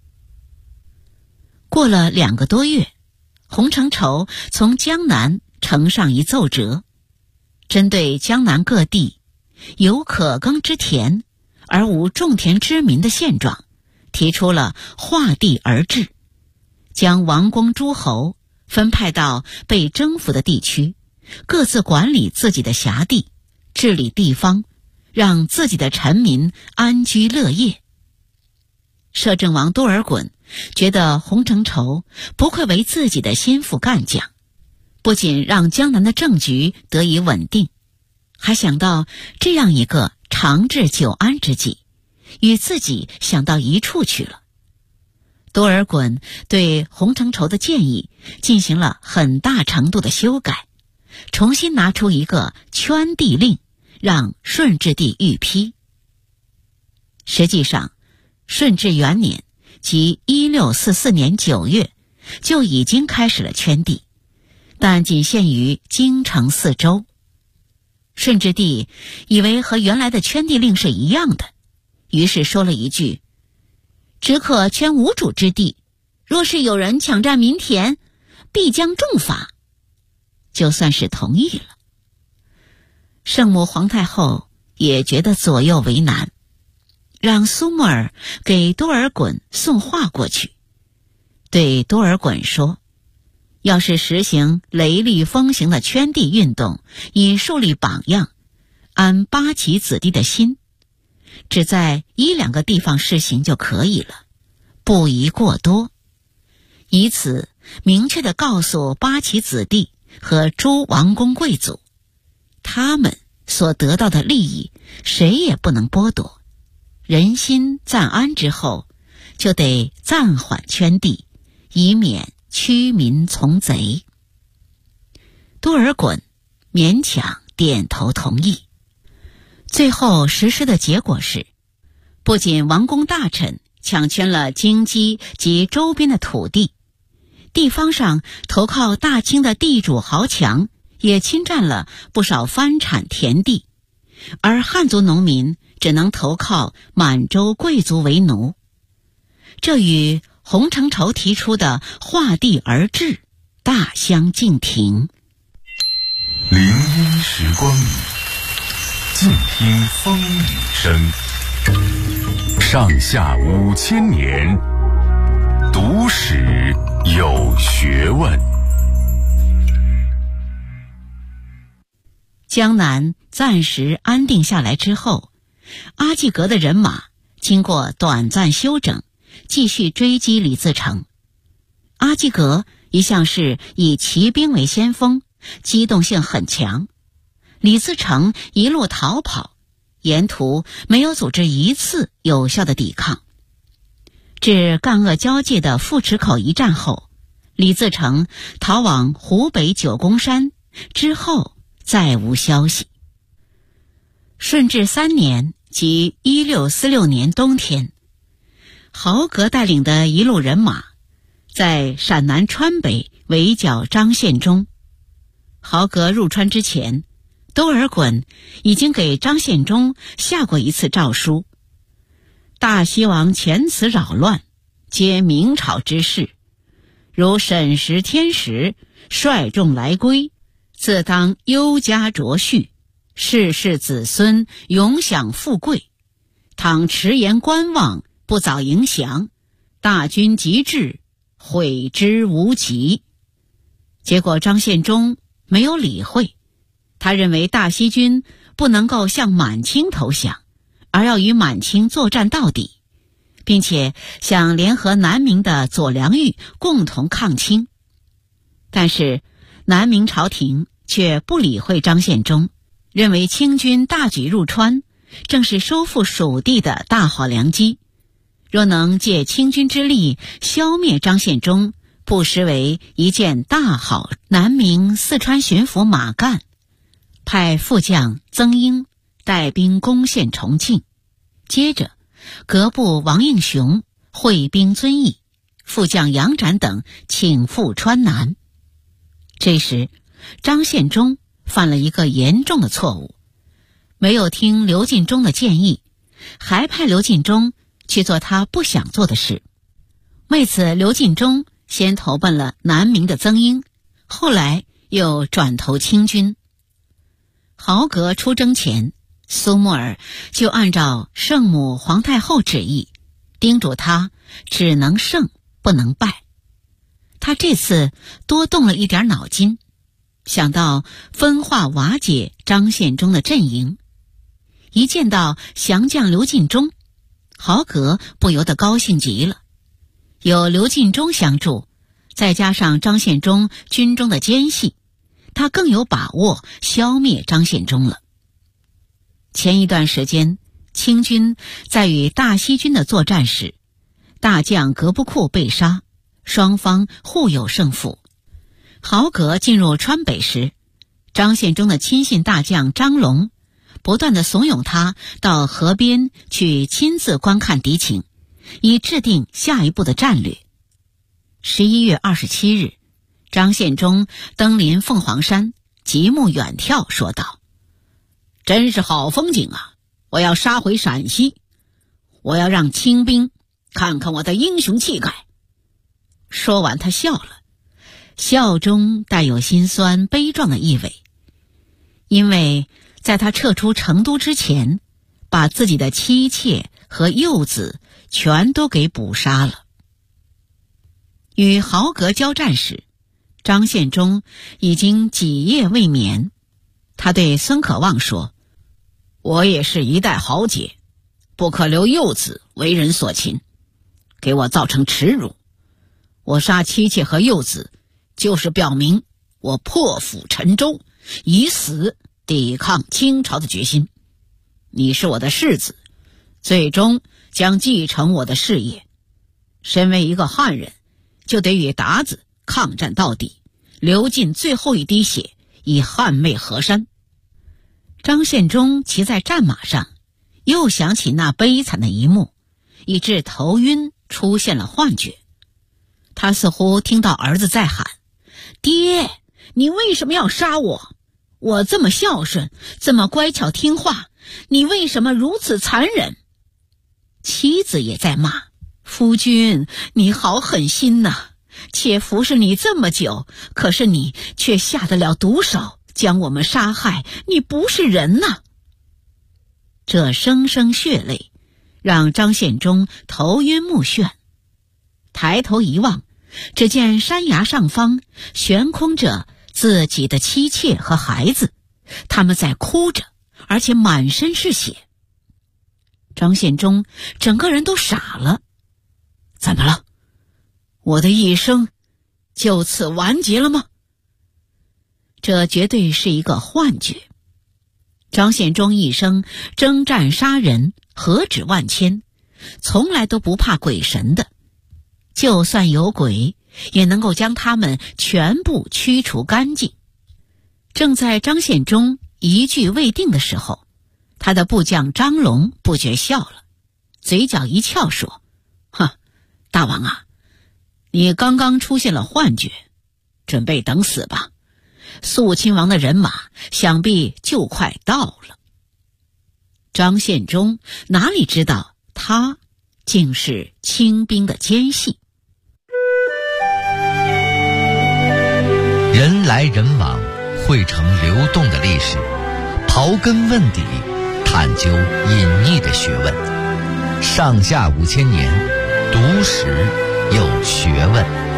过了2个多月，洪承畴从江南呈上一奏折，针对江南各地有可耕之田， 而无种田之民的现状，提出了划地而治，将王公诸侯分派到被征服的地区，各自管理自己的辖地，治理地方，让自己的臣民安居乐业。摄政王多尔衮觉得洪承畴不愧为自己的心腹干将，不仅让江南的政局得以稳定，还想到这样一个长治久安之计，与自己想到一处去了。多尔衮对洪承畴的建议进行了很大程度的修改，重新拿出一个圈地令，让顺治帝御批。实际上，顺治元年即1644年9月就已经开始了圈地，但仅限于京城4州。顺治帝以为和原来的圈地令是一样的，于是说了一句：“只可圈无主之地，若是有人抢占民田，必将重罚。”就算是同意了。圣母皇太后也觉得左右为难，让苏木尔给多尔衮送话过去，对多尔衮说，要是实行雷厉风行的圈地运动，以树立榜样，安八旗子弟的心，只在1-2个地方施行就可以了，不宜过多，以此明确地告诉八旗子弟和诸王公贵族，他们所得到的利益谁也不能剥夺，人心暂安之后，就得暂缓圈地，以免驱民从贼。多尔衮勉强点头同意。最后实施的结果是，不仅王公大臣抢圈了京畿及周边的土地，地方上投靠大清的地主豪强也侵占了不少藩产田地，而汉族农民只能投靠满洲贵族为奴。这与洪承畴提出的划地而治大相径庭。 林荫时光里，静听风雨声。上下5000年，读史有学问。 江南暂时安定下来之后，阿济格的人马经过短暂休整，继续追击李自成。阿济格一向是以骑兵为先锋，机动性很强。李自成一路逃跑，沿途没有组织一次有效的抵抗。至赣鄂交界的富池口一战后，李自成逃往湖北九宫山，之后再无消息。顺治3年即1646年冬天，豪格带领的一路人马在陕南川北围剿张献忠。豪格入川之前，多尔衮已经给张献忠下过一次诏书：大西王遣此扰乱，皆明朝之事，如审时天时，率众来归，自当优加卓序，世世子孙永享富贵。倘迟延观望，不早迎降，大军即至，悔之无及。结果张献忠没有理会，他认为大西军不能够向满清投降，而要与满清作战到底，并且想联合南明的左良玉共同抗清。但是南明朝廷却不理会张献忠，认为清军大举入川，正是收复蜀地的大好良机，若能借清军之力消灭张献忠，不失为一件大好。南明四川巡抚马干派副将曾英带兵攻陷重庆，接着阁部王应雄会兵遵义，副将杨展等请赴川南。这时张献忠犯了一个严重的错误，没有听刘进忠的建议，还派刘进忠去做他不想做的事。为此，刘进忠先投奔了南明的曾英，后来又转投清军。豪格出征前， 苏木儿就按照圣母皇太后旨意，叮嘱他只能胜不能败。他这次多动了一点脑筋，想到分化瓦解张献忠的阵营。一见到降将刘进忠，豪格不由得高兴极了。有刘进忠相助，再加上张献忠军中的奸细，他更有把握消灭张献忠了。前一段时间，清军在与大西军的作战时，大将格布库被杀，双方互有胜负。豪格进入川北时，张献忠的亲信大将张龙不断地怂恿他到河边去亲自观看敌情，以制定下一步的战略。11月27日，张献忠登临凤凰山，极目远眺，说道：“真是好风景啊！我要杀回陕西，我要让清兵看看我的英雄气概。”说完他笑了，笑中带有心酸悲壮的意味，因为在他撤出成都之前，把自己的妻妾和幼子全都给捕杀了。与豪格交战时，张献忠已经几夜未眠。他对孙可望说：“我也是一代豪杰，不可留幼子为人所擒，给我造成耻辱。我杀妻妾和幼子，就是表明我破釜沉舟，以死抵抗清朝的决心。你是我的世子，最终将继承我的事业。身为一个汉人，就得与鞑子抗战到底，流尽最后一滴血，以捍卫河山。”张献忠骑在战马上，又想起那悲惨的一幕，以致头晕，出现了幻觉。他似乎听到儿子在喊：“爹，你为什么要杀我？我这么孝顺，这么乖巧听话，你为什么如此残忍？”妻子也在骂：“夫君，你好狠心呐！且服侍你这么久，可是你却下得了毒手，将我们杀害，你不是人呐！”这声声血泪让张献忠头晕目眩，抬头一望，只见山崖上方悬空着自己的妻妾和孩子，他们在哭着，而且满身是血。张献忠整个人都傻了。怎么了？我的一生就此完结了吗？这绝对是一个幻觉。张献忠一生征战杀人，何止万千，从来都不怕鬼神的，就算有鬼，也能够将他们全部驱除干净。正在张献忠一句未定的时候，他的部将张龙不觉笑了，嘴角一翘说：“大王啊，你刚刚出现了幻觉，准备等死吧。肃亲王的人马想必就快到了。”张献忠哪里知道，他竟是清兵的奸细。 人来人往，汇成流动的历史，刨根问底，探究隐匿的学问。上下5000年，读史有学问。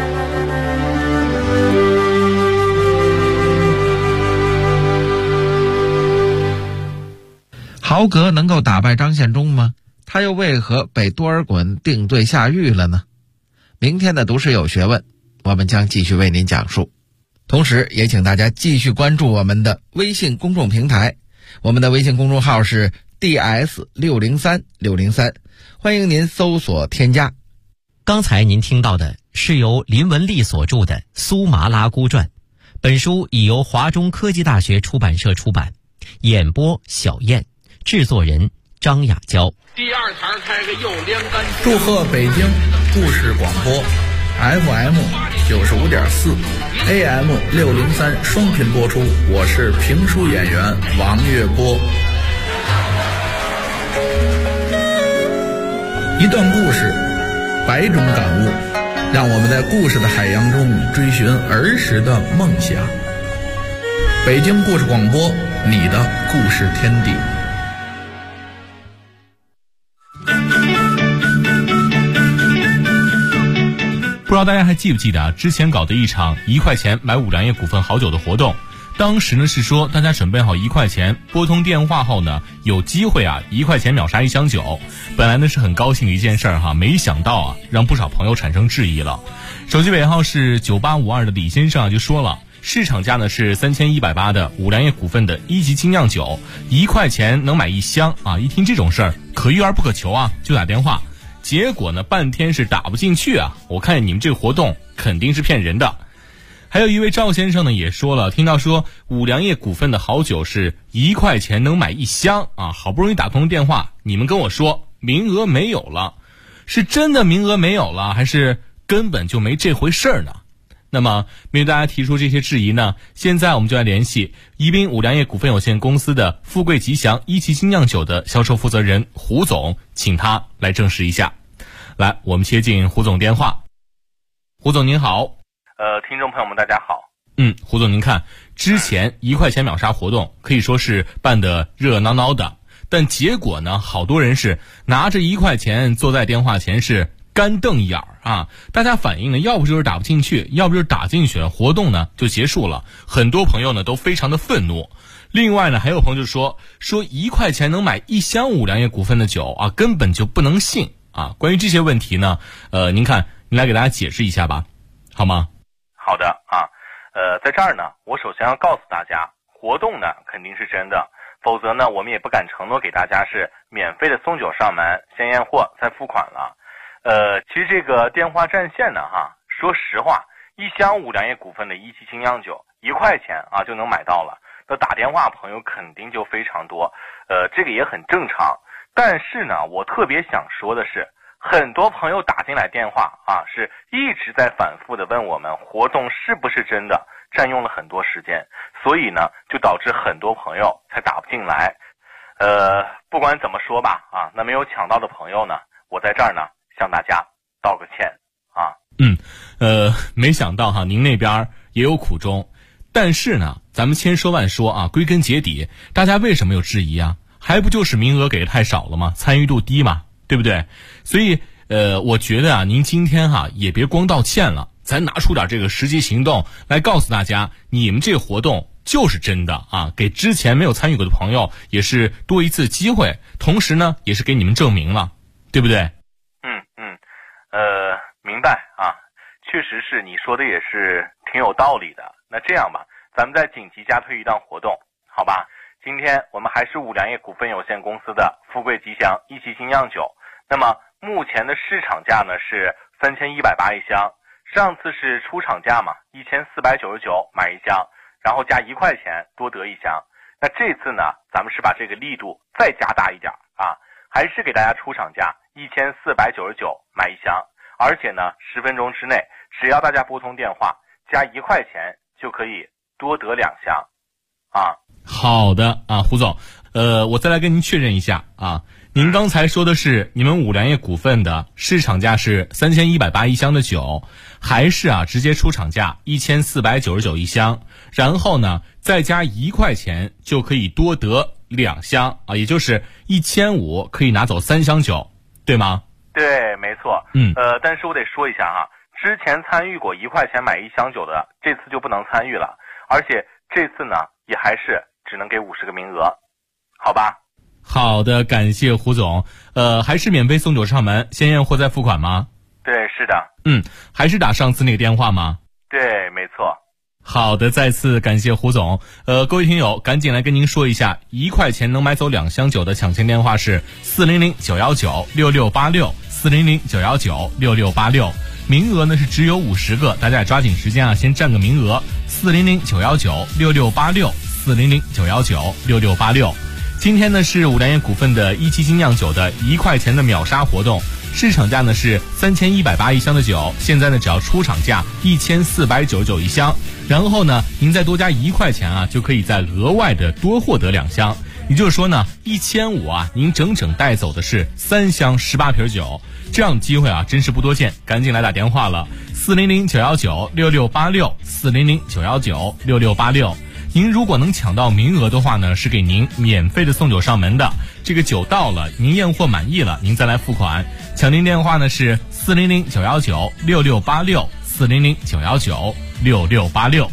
豪格能够打败张献忠吗？他又为何被多尔衮定罪下狱了呢？明天的读史有学问，我们将继续为您讲述。同时也请大家继续关注我们的微信公众平台，我们的微信公众号是 DS603603，欢迎您搜索添加。 刚才您听到的是由林文丽所著的《苏麻拉姑传》，本书已由华中科技大学出版社出版，演播小燕，制作人张雅娇。 第二台开个右连杆。 祝贺北京故事广播 FM 95.4 AM 603双频播出，我是评书演员王月波。一段故事，百种感悟，让我们在故事的海洋中追寻儿时的梦想。北京故事广播，你的故事天地。 不知道大家还记不记得啊？之前搞的一场1块钱买五粮液股份好酒的活动，当时呢是说大家准备好1块钱，拨通电话后呢，有机会啊1块钱秒杀1箱酒。本来呢是很高兴的一件事儿哈，没想到啊让不少朋友产生质疑了。手机尾号是9852的李先生啊就说了，市场价呢是3180的五粮液股份的1级精酿酒，1块钱能买1箱啊！一听这种事儿，可遇而不可求啊，就打电话。结果呢，半天是打不进去啊！我看你们这个活动肯定是骗人的。还有一位赵先生呢也说了，听到说五粮液股份的好酒是1块钱能买1箱啊，好不容易打通电话，你们跟我说名额没有了，是真的名额没有了，还是根本就没这回事儿呢？那么面对大家提出这些质疑呢，现在我们就来联系宜宾五粮液股份有限公司的富贵吉祥1级精酿酒的销售负责人胡总，请他来证实一下。来，我们接进胡总电话。胡总您好。 听众朋友们大家好。 胡总您看，之前1块钱秒杀活动可以说是办得热热闹闹的，但结果呢，好多人是拿着1块钱坐在电话前是干瞪眼啊！大家反映呢，要不就是打不进去，要不就是打进去了，活动呢就结束了。很多朋友呢都非常的愤怒。另外呢，还有朋友就说1块钱能买1箱五粮液股份的酒啊，根本就不能信啊！关于这些问题呢，您来给大家解释一下吧，好吗？ 好的啊，在这儿呢，我首先要告诉大家，活动呢肯定是真的，否则呢，我们也不敢承诺给大家是免费的送酒上门，先验货再付款了。其实这个电话占线呢，说实话，1箱五粮液股份的1级精酿酒1块钱啊就能买到了，那打电话朋友肯定就非常多，这个也很正常。但是呢，我特别想说的是，很多朋友打进来电话啊，是一直在反复的问我们活动是不是真的，占用了很多时间，所以呢，就导致很多朋友才打不进来。不管怎么说吧，啊，那没有抢到的朋友呢，我在这儿呢向大家道个歉啊。 没想到哈，您那边也有苦衷，但是呢，咱们千说万说啊，归根结底，大家为什么有质疑啊？还不就是名额给的太少了吗？参与度低嘛，对不对？所以我觉得啊，您今天也别光道歉了，咱拿出点这个实际行动来告诉大家，你们这个活动就是真的啊，给之前没有参与过的朋友也是多一次机会，同时呢，也是给你们证明了，对不对？ 明白啊，确实是你说的也是挺有道理的。那这样吧，咱们再紧急加推一档活动，好吧？今天我们还是五粮液股份有限公司的富贵吉祥1级精酿酒，那么目前的市场价呢是3180一箱，上次是出厂价嘛，1499买1箱，然后加1块钱多得1箱。那这次呢，咱们是把这个力度再加大一点啊，还是给大家出厂价1499买1箱，而且呢10分钟之内，只要大家拨通电话加1块钱就可以多得2箱啊。 好的啊，胡总，我再来跟您确认一下啊，您刚才说的是你们五粮液股份的市场价是3180一箱的酒，还是直接出厂价1499一箱，然后呢再加1块钱就可以多得2箱啊，也就是1500可以拿走3箱酒，对吗？ 对，没错。但是我得说一下哈，之前参与过1块钱买1箱酒的，这次就不能参与了，而且这次呢也还是只能给50个名额，好吧？ 好的，感谢胡总。还是免费送酒上门，先验货再付款吗？ 对，是的。 还是打上次那个电话吗？ 对，没错。 好的，再次感谢胡总。各位听友，赶紧来跟您说一下，1块钱能买走2箱酒的抢钱电话是400-919-6686，400-919-6686。名额呢是只有50个，大家也抓紧时间先占个名额。400-919-6686，400-919-6686。今天呢是五粮液股份的1级精酿酒的1块钱的秒杀活动，市场价呢是3180一箱的酒，现在呢只要出厂价1499一箱，然后呢您再多加1块钱就可以再额外的多获得2箱，也就是说呢1500您整整带走的是3箱18瓶酒，这样的机会真是不多见，赶紧来打电话了，400-919-6686，400-919-6686。 您如果能抢到名额的话呢，是给您免费的送酒上门的。这个酒到了，您验货满意了，您再来付款。抢订电话呢是400-919-6686，400-919-6686。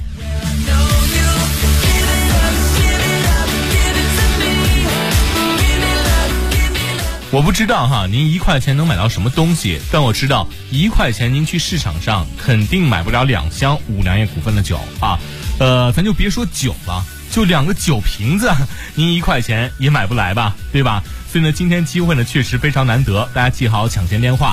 我不知道哈，您1块钱能买到什么东西，但我知道1块钱您去市场上肯定买不了2箱五粮液股份的酒啊。咱就别说酒了，就2个酒瓶子，您1块钱也买不来吧，对吧？所以呢，今天机会呢确实非常难得，大家记好抢先电话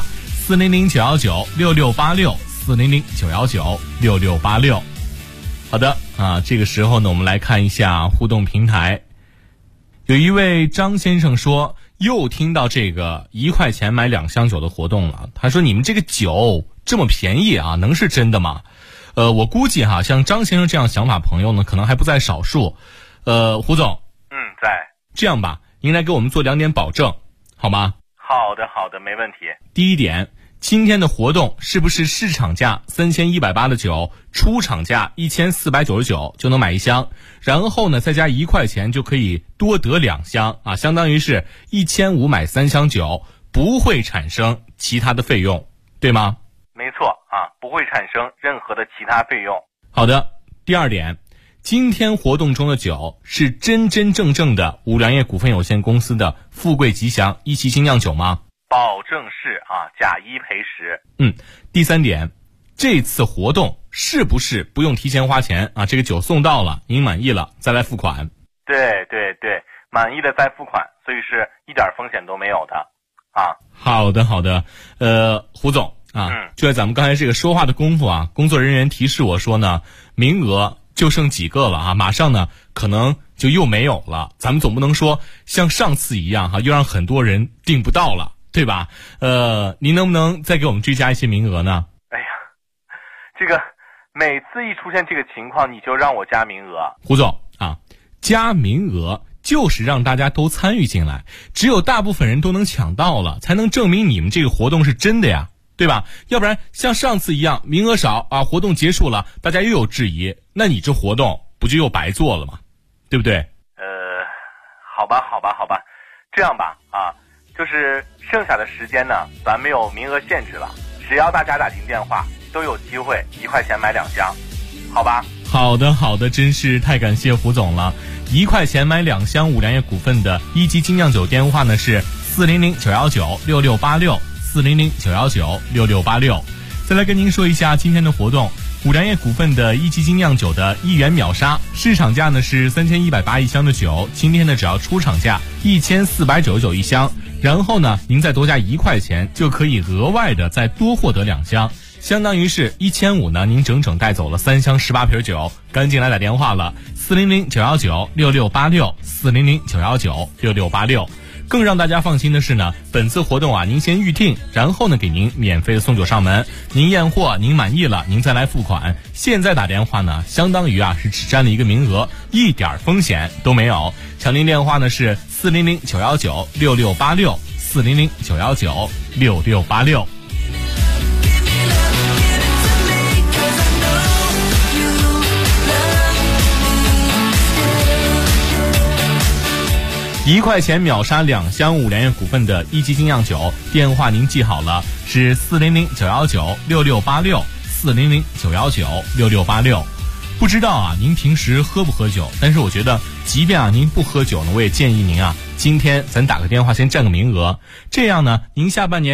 ：400-919-6686，400-919-6686。好的啊，这个时候呢，我们来看一下互动平台。有一位张先生说，又听到这个1块钱买2箱酒的活动了。他说，你们这个酒这么便宜啊，能是真的吗？我估计哈，像张先生这样想法朋友呢，可能还不在少数。胡总， 在。 这样吧，您来给我们做2点保证，好吗？ 好的，没问题。 第一点，今天的活动是不是市场价3180的酒，出厂价1499就能买1箱，然后呢再加1块钱就可以多得2箱啊，相当于是1500买3箱酒，不会产生其他的费用，对吗？ 没错啊，不会产生任何的其他费用。 好的，第二点，今天活动中的酒是真正的五粮液股份有限公司的富贵吉祥一期精酿酒吗？ 保证是啊，假一赔十。 第三点，这次活动是不是不用提前花钱啊？这个酒送到了，您满意了再来付款。 对，满意的再付款，所以是一点风险都没有的啊。 好的，胡总啊，就在咱们刚才这个说话的功夫啊，工作人员提示我说呢，名额就剩几个了啊，马上呢可能就又没有了。咱们总不能说像上次一样哈，又让很多人订不到了，对吧？您能不能再给我们追加一些名额呢？ 哎呀，这个每次一出现这个情况，你就让我加名额。 胡总啊，加名额就是让大家都参与进来，只有大部分人都能抢到了，才能证明你们这个活动是真的呀，对吧？要不然像上次一样名额少啊，活动结束了大家又有质疑，那你这活动不就又白做了吗？对不对？ 好吧，这样吧啊，就是剩下的时间呢，咱没有名额限制了，只要大家打进电话都有机会1块钱买2箱，好吧？ 好的，真是太感谢胡总了。1块钱买2箱五粮液股份的一级精酿酒电话呢是400-919-6686，400-919-6686。再来跟您说一下今天的活动，五粮液股份的一级精酿酒的1元秒杀，市场价呢是3180一箱的酒，今天呢只要出厂价1499一箱，然后呢您再多加1块钱就可以额外的再多获得2箱，相当于是1500呢，您整整带走了3箱18瓶酒。赶紧来打电话了，400-919-6686，400-919-6686。更让大家放心的是呢，本次活动啊，您先预定，然后呢给您免费的送酒上门，您验货您满意了，您再来付款。现在打电话呢，相当于啊是只占了一个名额，一点风险都没有。抢订电话呢是400-919-6686，400-919-6686。1块钱秒杀2箱五粮液股份的一级精酿酒，电话您记好了，是400-919-6686，400-919-6686。不知道啊，您平时喝不喝酒？但是我觉得，即便啊您不喝酒呢，我也建议您啊，今天咱打个电话先占个名额，这样呢，您下半年